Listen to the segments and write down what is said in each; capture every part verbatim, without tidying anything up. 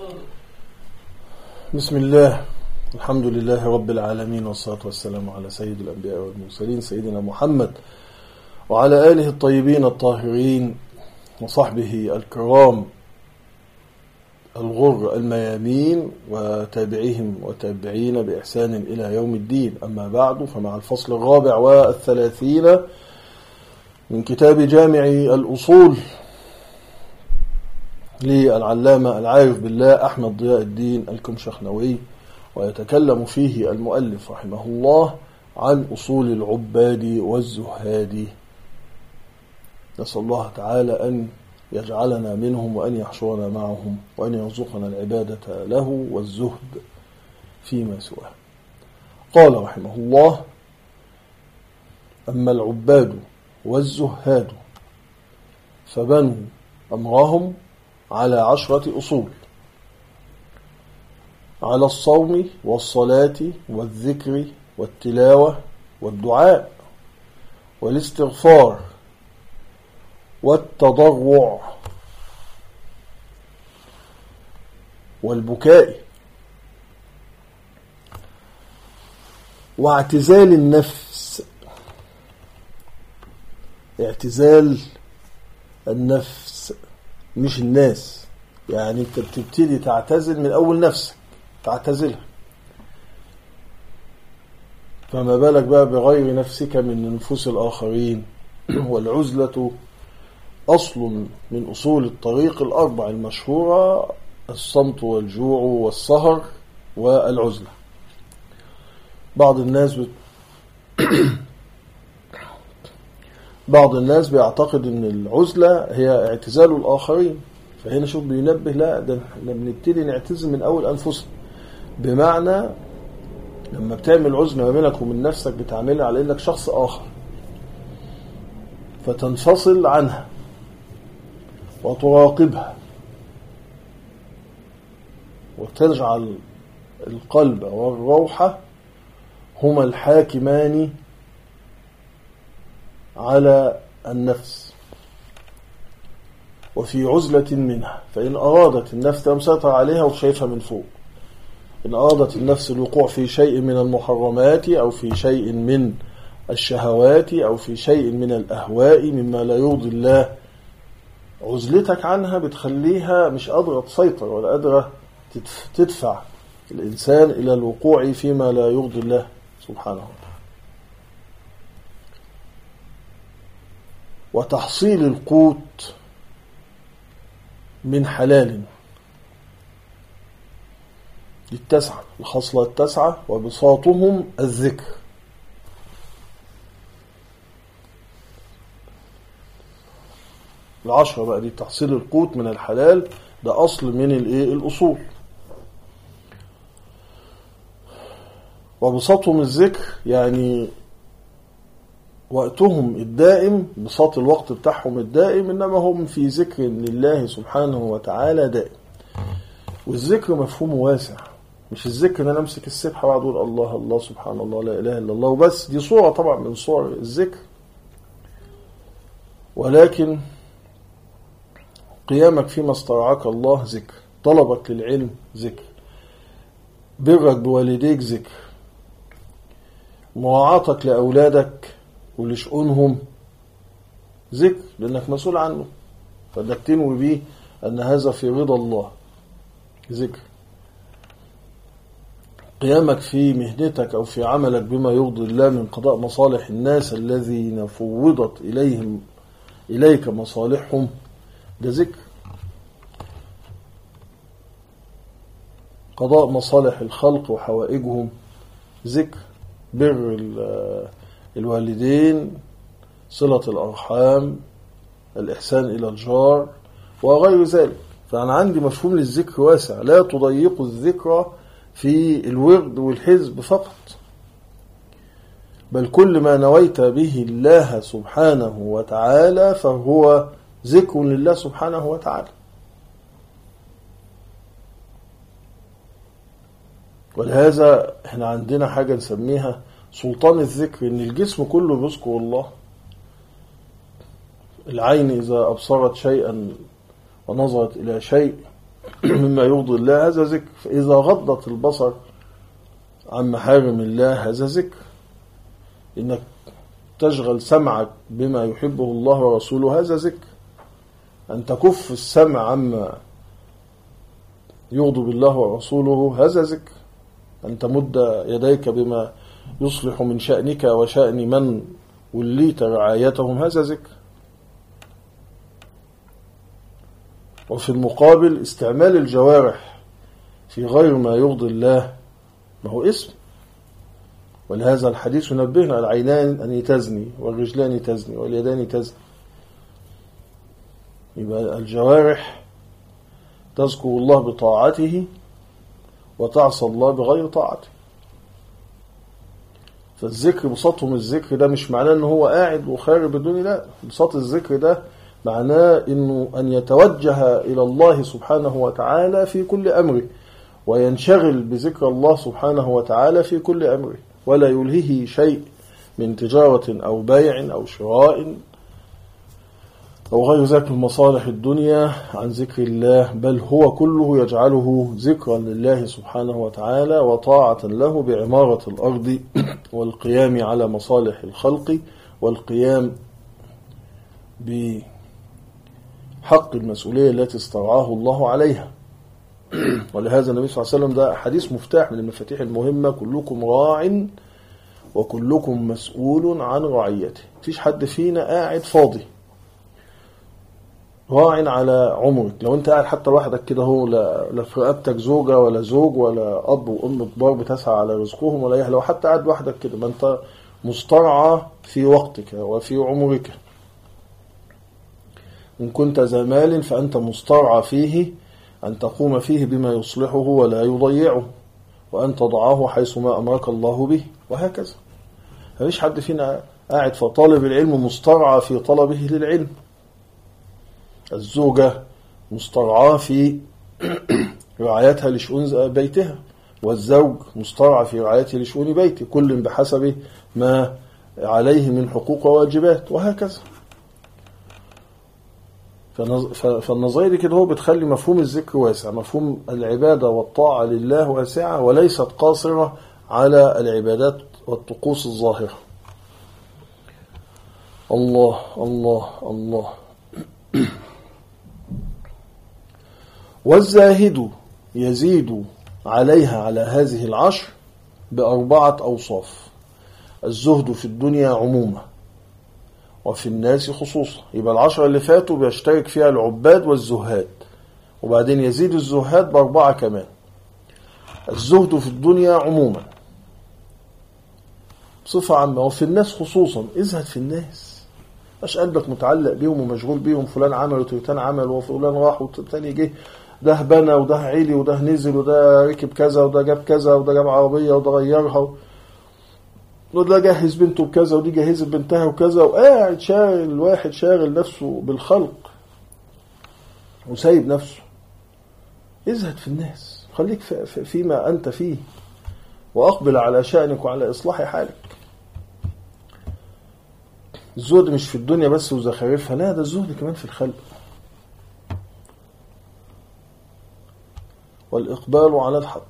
بسم الله، الحمد لله رب العالمين، والصلاة والسلام على سيد الأنبياء والمرسلين سيدنا محمد وعلى آله الطيبين الطاهرين وصحبه الكرام الغر الميامين وتابعيهم وتابعين بإحسان إلى يوم الدين. أما بعد، فمع الفصل الرابع والثلاثين من كتاب جامع الأصول للعلامة العارف بالله أحمد ضياء الدين الكمشخنوي، ويتكلم فيه المؤلف رحمه الله عن أصول العباد والزهاد. نسأل الله تعالى أن يجعلنا منهم وأن يحشرنا معهم وأن يرزقنا العبادة له والزهد فيما سواه. قال رحمه الله: أما العباد والزهاد فبنوا أمرهم على عشرة أصول: على الصوم والصلاة والذكر والتلاوة والدعاء والاستغفار والتضرع والبكاء واعتزال النفس. اعتزال النفس مش الناس، يعني انت بتبتدي تعتزل من اول نفسك، تعتزلها، فما بالك بقى بغير نفسك من نفوس الآخرين. والعزلة أصل من أصول الطريق الأربع المشهورة: الصمت والجوع والسهر والعزلة. بعض الناس بت... بعض الناس بيعتقد ان العزلة هي اعتزال الآخرين، فهنا شوف بينبه: لا، ده احنا بنبتدي نعتزل من أول أنفسنا. بمعنى لما بتعمل عزلة ما بينك ومن نفسك بتعملها على انك شخص آخر، فتنفصل عنها وتراقبها وتجعل القلب والروح هما الحاكمان على النفس وفي عزلة منها. فإن أرادت النفس تمسيطر عليها وشايفها من فوق، إن أرادت النفس الوقوع في شيء من المحرمات أو في شيء من الشهوات أو في شيء من الأهواء مما لا يرضي الله، عزلتك عنها بتخليها مش قادرة تسيطر ولا قادرة تدفع الإنسان إلى الوقوع فيما لا يرضي الله سبحانه وتعالى. وتحصيل القوت من حلال للتسعة، الخصلة التسعة، وبساطهم الذكر. العشرة بقى دي تحصيل القوت من الحلال، ده أصل من الإيه الأصول. وبساطهم الذكر يعني وقتهم الدائم، بساط الوقت بتاعهم الدائم، إنما هم في ذكر لله سبحانه وتعالى دائم. والذكر مفهوم واسع، مش الذكر ان انا امسك السبحه واقعد اقول الله الله سبحان الله لا اله الا الله وبس، دي صوره طبعا من صور الذكر، ولكن قيامك فيما استرعاك الله ذكر، طلبك للعلم ذكر، برك بوالديك ذكر، مراعاتك لاولادك ولشؤونهم ذكر، لانك مسؤول عنه، فده تنوي بيه ان هذا في رضا الله ذكر. قيامك في مهنتك أو في عملك بما يرضي الله من قضاء مصالح الناس الذين فوضت إليهم إليك مصالحهم، ده ذكر. قضاء مصالح الخلق وحوائجهم ذكر. بر الوالدين، صلة الأرحام، الإحسان إلى الجار وغير ذلك. فأنا عندي مفهوم للذكر واسع، لا تضيق الذكر في الورد والحزب فقط، بل كل ما نويت به الله سبحانه وتعالى فهو ذكر لله سبحانه وتعالى. ولهذا احنا عندنا حاجة نسميها سلطان الذكر، ان الجسم كله بيذكر الله. العين إذا أبصرت شيئا ونظرت إلى شيء مما يرضي الله هذا ذكر. فإذا غضت البصر عن محارم الله هذا ذكر. إنك تشغل سمعك بما يحبه الله ورسوله هذا ذكر. أن تكف السمع عما يغضب الله ورسوله هذا ذكر. أن تمد يديك بما يصلح من شأنك وشأن من وليت رعايتهم هذا ذكر. وفي المقابل استعمال الجوارح في غير ما يرضي الله ما هو اسم. ولهذا الحديث ينبهنا: العينان أن تزني والرجلان تزني واليدان تزني. يبقى الجوارح تذكر الله بطاعته وتعصى الله بغير طاعته. فالذكر بساطهم الذكر ده مش معناه انه هو قاعد وخارب الدنيا، لا. بساط الذكر ده معناه انه ان يتوجه الى الله سبحانه وتعالى في كل امره، وينشغل بذكر الله سبحانه وتعالى في كل امره، ولا يلهيه شيء من تجارة او بيع او شراء أو غير ذلك من مصالح الدنيا عن ذكر الله، بل هو كله يجعله ذكرا لله سبحانه وتعالى وطاعة له بعمارة الأرض والقيام على مصالح الخلق والقيام بحق المسؤولية التي استرعاه الله عليها. ولهذا النبي صلى الله عليه وسلم ده حديث مفتاح من المفاتيح المهمة: كلكم راع وكلكم مسؤول عن رعيته. مفيش حد فينا قاعد فاضي. راع على عمرك. لو انت قاعد حتى لوحدك كده هو، لا في رقبتك زوجة ولا زوج ولا أب وأم كبار بتسعى على رزقهم ولا ايه، لو حتى قاعد لوحدك كده ما انت مسترعى في وقتك وفي عمرك. إن كنت ذا مال فأنت مسترعى فيه أن تقوم فيه بما يصلحه ولا يضيعه، وأن تضعه حيث ما أمرك الله به، وهكذا. مفيش حد فينا قاعد، فطالب العلم مسترعى في طلبه للعلم، الزوجة مسترعاة في رعايتها لشؤون بيتها، والزوج مسترعى في رعايته لشؤون بيته، كل بحسب ما عليه من حقوق وواجبات، وهكذا. فالنظرية كده هو بتخلي مفهوم الذكر واسع، مفهوم العبادة والطاعة لله واسعة، وليست قاصرة على العبادات والطقوس الظاهرة. الله الله الله. والزاهد يزيد عليها على هذه العشر بأربعة أوصاف: الزهد في الدنيا عموما وفي الناس خصوصا. يبقى العشرة اللي فاتوا بيشترك فيها العباد والزهاد، وبعدين يزيد الزهاد بأربعة كمان. الزهد في الدنيا عموما بصفة عامة، وفي الناس خصوصا. ازهد في الناس، مش قلبك متعلق بيهم ومشغول بيهم، فلان عمل وتلتان عمل وفلان راح والتاني جه، ده بنى وده عيلي وده نزل وده ركب كذا وده جاب كذا وده جاب عربية وده غيرها وده جهز بنته بكذا ودي جهزت بنتها وكذا، وقاعد شاغل الواحد شاغل نفسه بالخلق وسايب نفسه. ازهد في الناس، خليك فيما أنت فيه، وأقبل على شأنك وعلى إصلاح حالك. الزهد مش في الدنيا بس وزخارفها، لا، ده الزهد كمان في الخلق، والإقبال على الحق.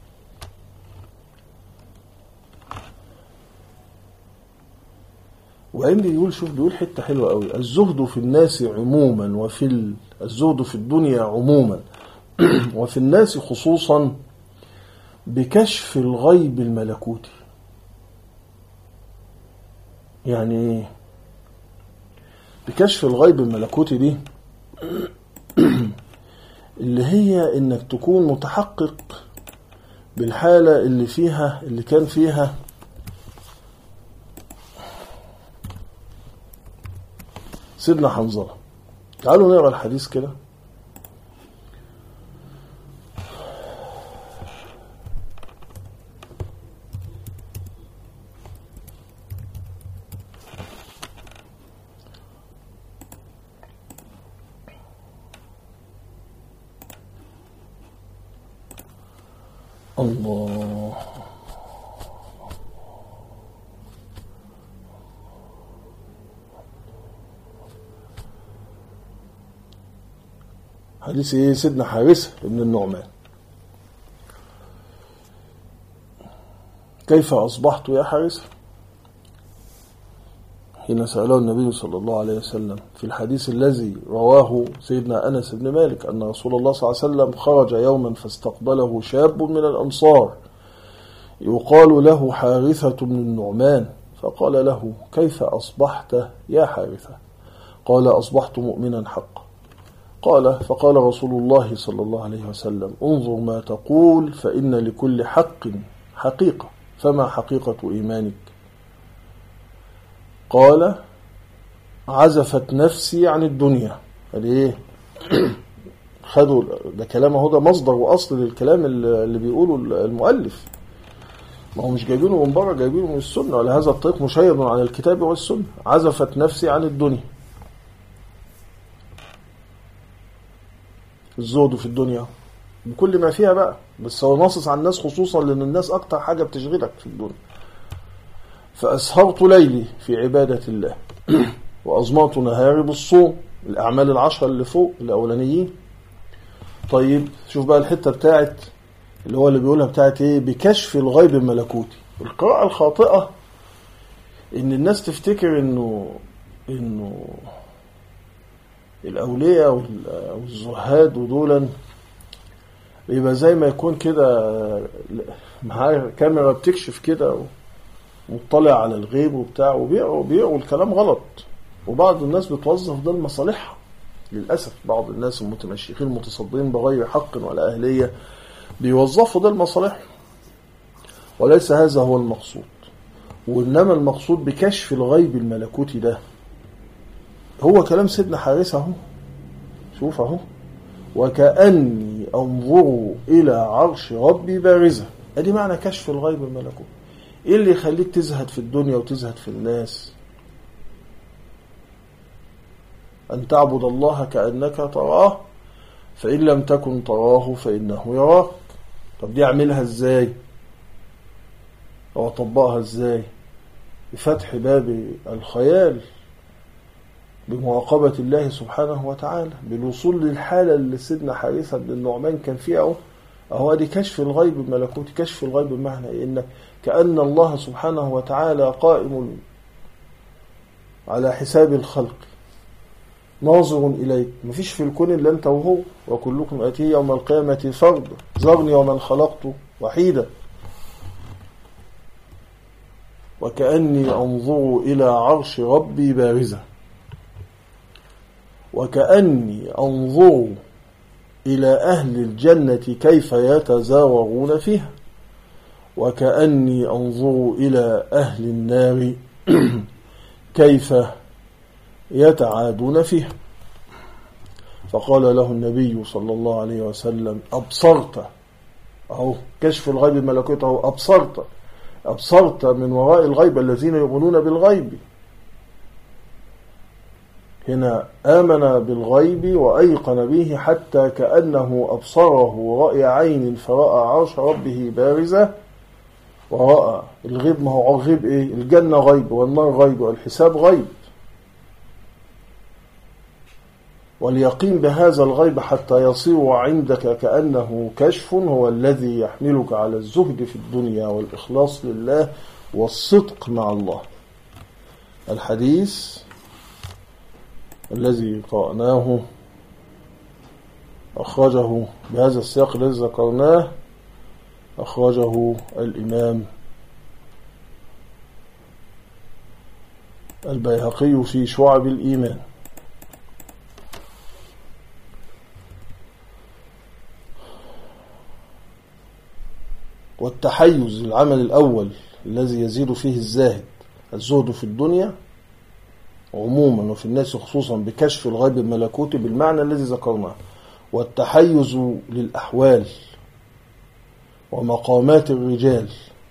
وعندي يقول، شوف بيقول حتة حلوة قوي: الزهد في الناس عموما وفي ال... الزهد في الدنيا عموما وفي الناس خصوصا بكشف الغيب الملكوتي. يعني ايه بكشف الغيب الملكوتي دي؟ اللي هي انك تكون متحقق بالحالة اللي فيها اللي كان فيها سيدنا حنظلة. تعالوا نقرأ الحديث كده. الله. حديث ايه؟ سيدنا حارثة بن النعمان. كيف أصبحت يا حارثة؟ حين سأله النبي صلى الله عليه وسلم في الحديث الذي رواه سيدنا أنس بن مالك أن رسول الله صلى الله عليه وسلم خرج يوما فاستقبله شاب من الأنصار يقال له حارثة بن النعمان، فقال له كيف أصبحت يا حارثة؟ قال أصبحت مؤمنا حقا. قال فقال رسول الله صلى الله عليه وسلم انظر ما تقول فإن لكل حق حقيقة، فما حقيقة إيمانك؟ قال عزفت نفسي عن الدنيا. قال ايه؟ خدوا ده كلامه، ده مصدر وأصل للكلام اللي بيقوله المؤلف، ما هو مش جايبينه من بره، جايبينه من السنة، ولهذا الطريق مشيد عن الكتاب والسنة. عزفت نفسي عن الدنيا، الزهد في الدنيا بكل ما فيها بقى، بس هو ناصص على الناس خصوصا لأن الناس أكتر حاجة بتشغلك في الدنيا. فأسهرت ليلي في عبادة الله وأظمأت نهاري بالصوم، الأعمال العشرة اللي فوق الأولانيين. طيب شوف بقى الحتة بتاعت اللي هو اللي بيقولها بتاعت ايه؟ بكشف الغيب الملكوتي. القراءة الخاطئة ان الناس تفتكر انه انه الاولياء والزهاد ودولا يبقى زي ما يكون كده معاه كاميرا بتكشف كده ومطلع على الغيب وبتاع، وبيقروا بيقروا الكلام غلط. وبعض الناس بتوظف ده لمصالحها للأسف. بعض الناس المتمشيخين المتصدين بغير حق ولا أهلية بيوظفوا ده لمصالحهم، وليس هذا هو المقصود. وإنما المقصود بكشف الغيب الملكوتي ده هو كلام سيدنا حارثة اهو. شوف اهو، وكأني أنظر إلى عرش ربي بارزة. ادي معنى كشف الغيب الملكوتي. ايه اللي يخليك تزهد في الدنيا وتزهد في الناس؟ أن تعبد الله كأنك تراه فإن لم تكن تراه فإنه يراك. طب دي أعملها إزاي؟ أو أطبقها إزاي؟ بفتح باب الخيال، بمراقبة الله سبحانه وتعالى، بالوصول للحالة اللي سيدنا حارثة بن النعمان كان فيها. أهو دي كشف الغيب الملكوتي. كشف الغيب بمعنى إن كأن الله سبحانه وتعالى قائم على حساب الخلق ناظر إليك، مفيش في الكون إلا أنت وهو، وكلكم آتيه يوم القيامة فرد ذرني ومن خلقت وحيدا. وكأني أنظر إلى عرش ربي بارزة، وكأني أنظر إلى أهل الجنة كيف يتزاورون فيها، وكأني أنظر إلى أهل النار كيف يتعادون فيها. فقال له النبي صلى الله عليه وسلم أبصرت. أهو كشف الغيب الملكوتي أهو. أبصرت أبصرت من وراء الغيب الذين يؤمنون بالغيب. هنا آمن بالغيب وأيقن به حتى كأنه أبصره رأي عين فرأى عرش ربه بارزة، ورأى الغيب. ما هو غيب إيه؟ الجنة غيب والنار غيب والحساب غيب. واليقين بهذا الغيب حتى يصير عندك كأنه كشف هو الذي يحملك على الزهد في الدنيا والإخلاص لله والصدق مع الله. الحديث الذي قرأناه أخرجه بهذا السياق الذي ذكرناه، أخرجه الإمام البيهقي في شعب الإيمان. والتحيز العمل الأول الذي يزيد فيه الزاهد الزهد في الدنيا عموما وفي الناس خصوصا بكشف الغيب الملكوتي بالمعنى الذي ذكرناه، والتحيز للأحوال ومقامات الرجال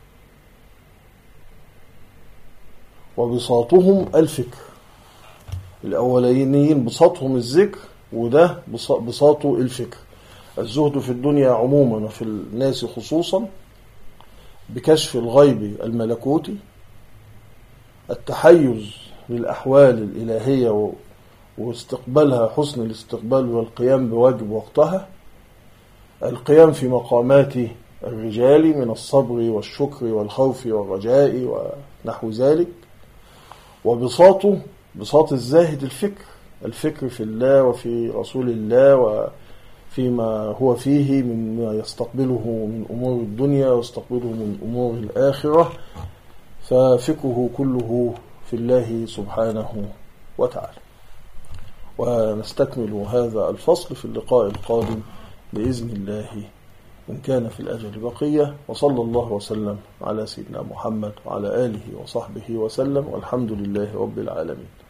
وبساطهم الفكر. الأوليين بساطهم الذكر، وده بساطه الفكر. الزهد في الدنيا عموما وفي الناس خصوصا بكشف الغيب الملكوتي، التحيز للأحوال الإلهية واستقبالها حسن الاستقبال والقيام بواجب وقتها، القيام في مقامات الرجال من الصبر والشكر والخوف والرجاء ونحو ذلك. وبساطه بساط الزاهد الفكر الفكر في الله وفي رسول الله وفيما هو فيه مما يستقبله من أمور الدنيا ويستقبله من أمور الآخرة، ففكره كله في الله سبحانه وتعالى. ونستكمل هذا الفصل في اللقاء القادم بإذن الله إن كان في الأجل بقية. وصلى الله وسلم على سيدنا محمد وعلى آله وصحبه وسلم، والحمد لله رب العالمين.